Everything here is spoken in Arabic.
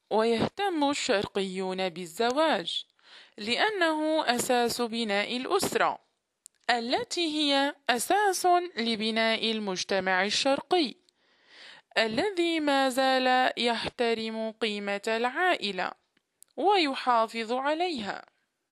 ويهتم الشرقيون بالزواج لأنه أساس بناء الأسرة التي هي أساس لبناء المجتمع الشرقي الذي ما زال يحترم قيمة العائلة ويحافظ عليها.